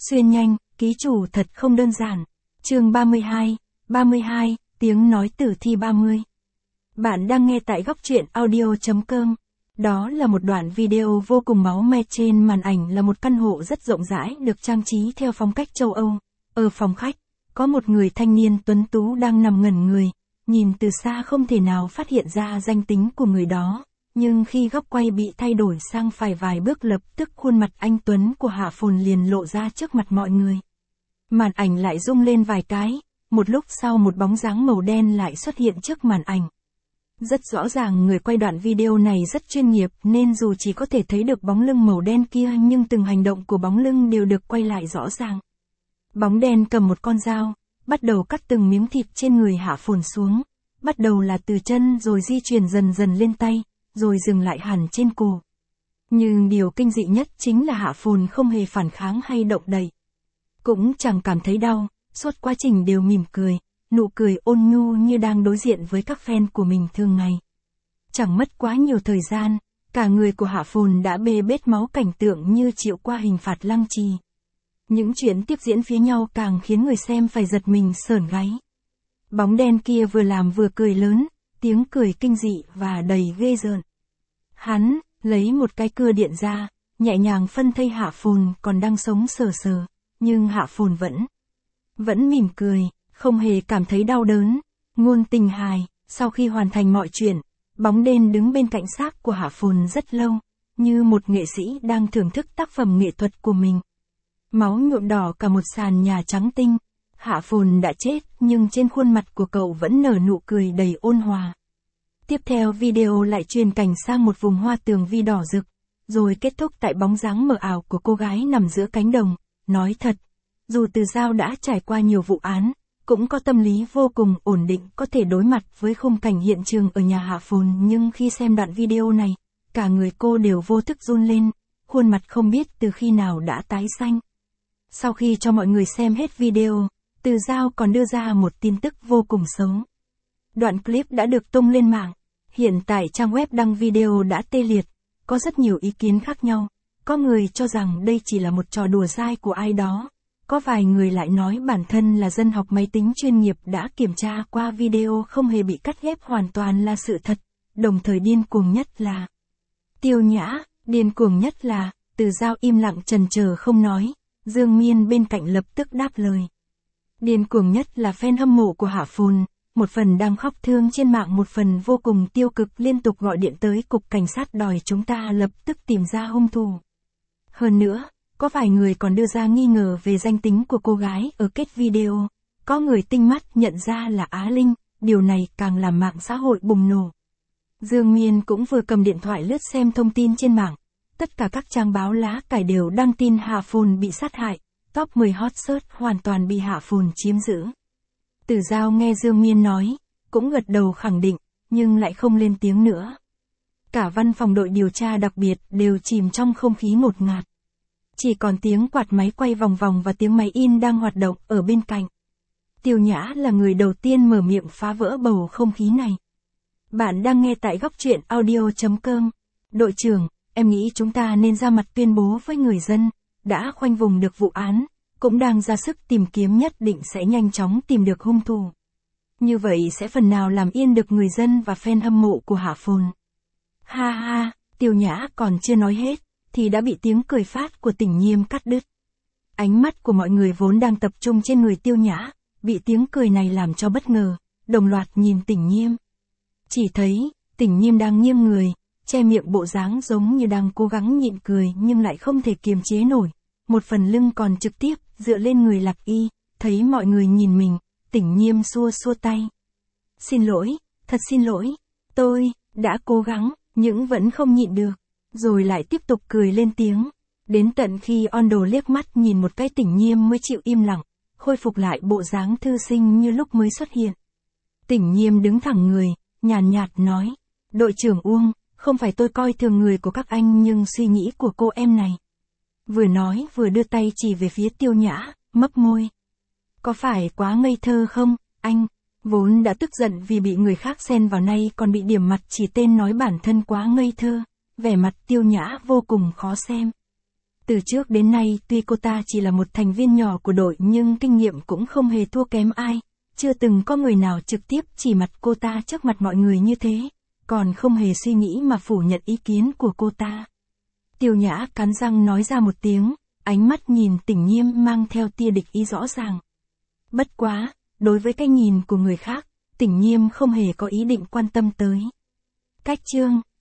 Xuyên nhanh, ký chủ thật không đơn giản. Chương 32, tiếng nói tử thi 30. Bạn đang nghe tại góc truyện audio.com. Đó là một đoạn video vô cùng máu me. Trên màn ảnh là một căn hộ rất rộng rãi được trang trí theo phong cách châu Âu. Ở phòng khách, có một người thanh niên tuấn tú đang nằm ngẩn người, nhìn từ xa không thể nào phát hiện ra danh tính của người đó. Nhưng khi góc quay bị thay đổi sang phải vài bước, lập tức khuôn mặt anh tuấn của Hạ Phồn liền lộ ra trước mặt mọi người. Màn ảnh lại rung lên vài cái, một lúc sau một bóng dáng màu đen lại xuất hiện trước màn ảnh. Rất rõ ràng người quay đoạn video này rất chuyên nghiệp, nên dù chỉ có thể thấy được bóng lưng màu đen kia nhưng từng hành động của bóng lưng đều được quay lại rõ ràng. Bóng đen cầm một con dao, bắt đầu cắt từng miếng thịt trên người Hạ Phồn xuống, bắt đầu là từ chân rồi di chuyển dần dần lên tay, rồi dừng lại hẳn trên cổ. Nhưng điều kinh dị nhất chính là Hạ Phồn không hề phản kháng hay động đậy. Cũng chẳng cảm thấy đau, suốt quá trình đều mỉm cười, nụ cười ôn nhu như đang đối diện với các fan của mình thường ngày. Chẳng mất quá nhiều thời gian, cả người của Hạ Phồn đã bê bết máu, cảnh tượng như chịu qua hình phạt lăng trì. Những chuyện tiếp diễn phía nhau càng khiến người xem phải giật mình sởn gáy. Bóng đen kia vừa làm vừa cười lớn, tiếng cười kinh dị và đầy ghê rợn. Hắn lấy một cái cưa điện ra, nhẹ nhàng phân thây Hạ Phồn còn đang sống sờ sờ, nhưng Hạ Phồn vẫn mỉm cười, không hề cảm thấy đau đớn. Ngôn tình hài, sau khi hoàn thành mọi chuyện, bóng đen đứng bên cạnh xác của Hạ Phồn rất lâu, như một nghệ sĩ đang thưởng thức tác phẩm nghệ thuật của mình. Máu nhuộm đỏ cả một sàn nhà trắng tinh. Hạ Phồn đã chết nhưng trên khuôn mặt của cậu vẫn nở nụ cười đầy ôn hòa. Tiếp theo video lại truyền cảnh sang một vùng hoa tường vi đỏ rực, rồi kết thúc tại bóng dáng mờ ảo của cô gái nằm giữa cánh đồng. Nói thật, dù Từ Dao đã trải qua nhiều vụ án, cũng có tâm lý vô cùng ổn định có thể đối mặt với khung cảnh hiện trường ở nhà Hạ Phồn, nhưng khi xem đoạn video này, cả người cô đều vô thức run lên, khuôn mặt không biết từ khi nào đã tái xanh. Sau khi cho mọi người xem hết video, Từ Dao còn đưa ra một tin tức vô cùng xấu. Đoạn clip đã được tung lên mạng. Hiện tại trang web đăng video đã tê liệt, có rất nhiều ý kiến khác nhau. Có người cho rằng đây chỉ là một trò đùa dai của ai đó. Có vài người lại nói bản thân là dân học máy tính chuyên nghiệp đã kiểm tra qua video không hề bị cắt ghép, hoàn toàn là sự thật. Đồng thời điên cuồng nhất là Tiêu Nhã, điên cuồng nhất là Từ Dao im lặng chần chờ không nói. Dương Miên bên cạnh lập tức đáp lời. Điên cuồng nhất là fan hâm mộ của Hạ Phồn, một phần đang khóc thương trên mạng, một phần vô cùng tiêu cực liên tục gọi điện tới cục cảnh sát đòi chúng ta lập tức tìm ra hung thủ. Hơn nữa, có vài người còn đưa ra nghi ngờ về danh tính của cô gái ở kết video. Có người tinh mắt nhận ra là Á Linh, điều này càng làm mạng xã hội bùng nổ. Dương Miên cũng vừa cầm điện thoại lướt xem thông tin trên mạng. Tất cả các trang báo lá cải đều đăng tin Hạ Phồn bị sát hại, top 10 hot search hoàn toàn bị Hạ Phồn chiếm giữ. Từ Dao nghe Dương Miên nói, cũng gật đầu khẳng định, nhưng lại không lên tiếng nữa. Cả văn phòng đội điều tra đặc biệt đều chìm trong không khí ngột ngạt. Chỉ còn tiếng quạt máy quay vòng vòng và tiếng máy in đang hoạt động ở bên cạnh. Tiêu Nhã là người đầu tiên mở miệng phá vỡ bầu không khí này. Bạn đang nghe tại góc truyện audio.com. Đội trưởng, em nghĩ chúng ta nên ra mặt tuyên bố với người dân, đã khoanh vùng được vụ án, cũng đang ra sức tìm kiếm, nhất định sẽ nhanh chóng tìm được hung thủ. Như vậy sẽ phần nào làm yên được người dân và fan hâm mộ của Hạ Phồn. Ha ha, Tiêu Nhã còn chưa nói hết, thì đã bị tiếng cười phát của Tỉnh Nhiêm cắt đứt. Ánh mắt của mọi người vốn đang tập trung trên người Tiêu Nhã, bị tiếng cười này làm cho bất ngờ, đồng loạt nhìn Tỉnh Nhiêm. Chỉ thấy, Tỉnh Nhiêm đang nghiêng người, che miệng, bộ dáng giống như đang cố gắng nhịn cười nhưng lại không thể kiềm chế nổi. Một phần lưng còn trực tiếp dựa lên người Lạc Y. Thấy mọi người nhìn mình, Tỉnh Nhiêm xua xua tay. Xin lỗi, thật xin lỗi, tôi đã cố gắng, nhưng vẫn không nhịn được. Rồi lại tiếp tục cười lên tiếng. Đến tận khi Ondo liếc mắt nhìn một cái, Tỉnh Nhiêm mới chịu im lặng, khôi phục lại bộ dáng thư sinh như lúc mới xuất hiện. Tỉnh Nhiêm đứng thẳng người, nhàn nhạt nói. Đội trưởng Uông, không phải tôi coi thường người của các anh, nhưng suy nghĩ của cô em này. Vừa nói vừa đưa tay chỉ về phía Tiêu Nhã, mấp môi. Có phải quá ngây thơ không, anh? Vốn đã tức giận vì bị người khác xen vào, nay còn bị điểm mặt chỉ tên nói bản thân quá ngây thơ. Vẻ mặt Tiêu Nhã vô cùng khó xem. Từ trước đến nay tuy cô ta chỉ là một thành viên nhỏ của đội nhưng kinh nghiệm cũng không hề thua kém ai, chưa từng có người nào trực tiếp chỉ mặt cô ta trước mặt mọi người như thế, còn không hề suy nghĩ mà phủ nhận ý kiến của cô ta. Tiêu Nhã cắn răng nói ra một tiếng, ánh mắt nhìn Tỉnh Nhiêm mang theo tia địch ý rõ ràng. Bất quá, đối với cái nhìn của người khác, Tỉnh Nhiêm không hề có ý định quan tâm tới. Cách chương